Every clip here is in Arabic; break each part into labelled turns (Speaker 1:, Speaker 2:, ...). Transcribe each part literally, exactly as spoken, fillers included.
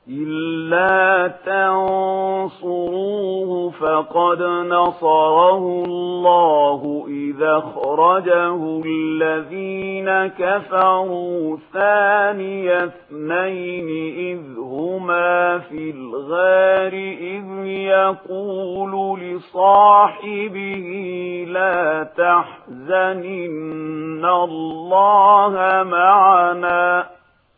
Speaker 1: إلا تنصروه فقد نصره الله إذا أخرجه الذين كفروا ثاني اثنين إذ هما في الغار إذ يقول لصاحبه لا تحزن إن الله معنا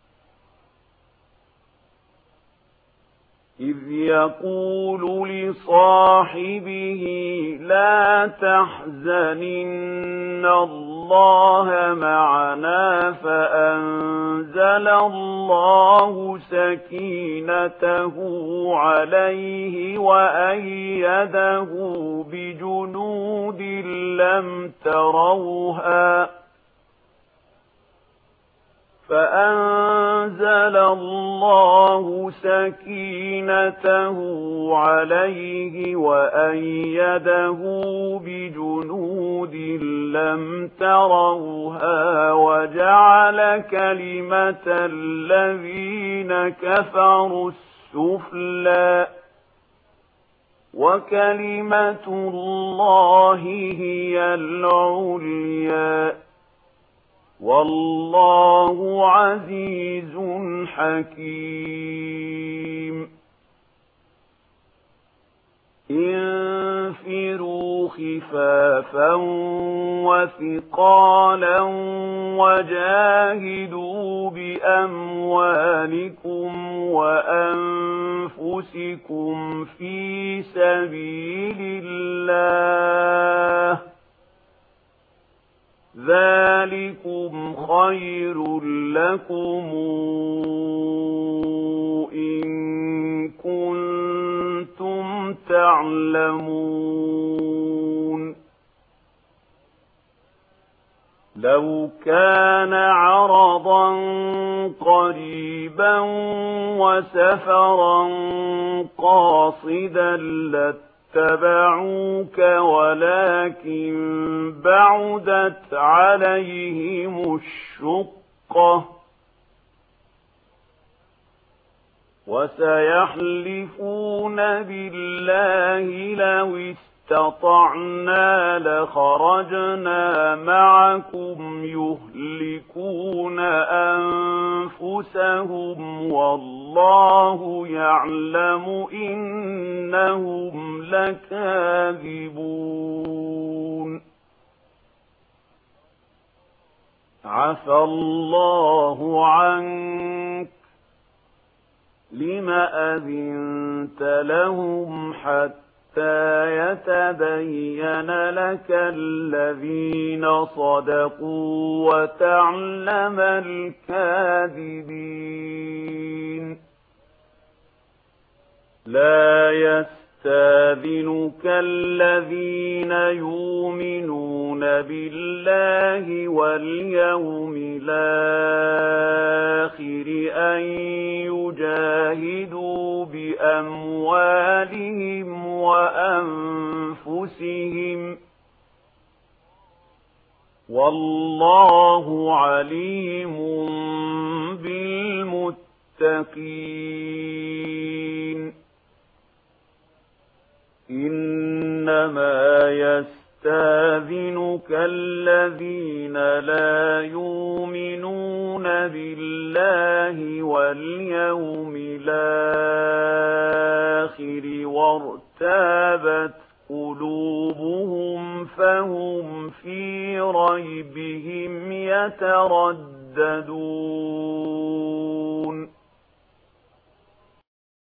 Speaker 1: إذ يقول لصاحبه لا تحزن إن الله معنا فأنزل الله سكينته عليه وأيده بجنود لم تروها فأنزل الله سكينته عليه وأيده بجنود لم تروها وجعل كلمة الذين كفروا السفلى وكلمة الله هي العليا والله عزيز حكيم انفروا خفافا وثقالا وجاهدوا بأموالكم وأنفسكم في سبيل الله ذلكم خير لكم إن كنتم تعلمون لو كان عرضا قريبا وسفرا قاصدا لاتبعوك ولكن بعدت عليهم الشقة وسيحلفون بالله لو استطعنا لخرجنا معكم يهلكون أنفسهم والله يعلم إنهم لكاذبون عفى الله عنك لم أذنت لهم حتى يتبين لك الذين صدقوا وتعلم الكاذبين لا يستاذنك الذين يؤمنون بالله واليوم الآخر أن يجاهدوا بأموالهم وأنفسهم والله عليم بالمتقين إنما يستاذنك الذين لا يؤمنون بالله واليوم الآخر وارتابت قلوبهم فهم في ريبهم يترددون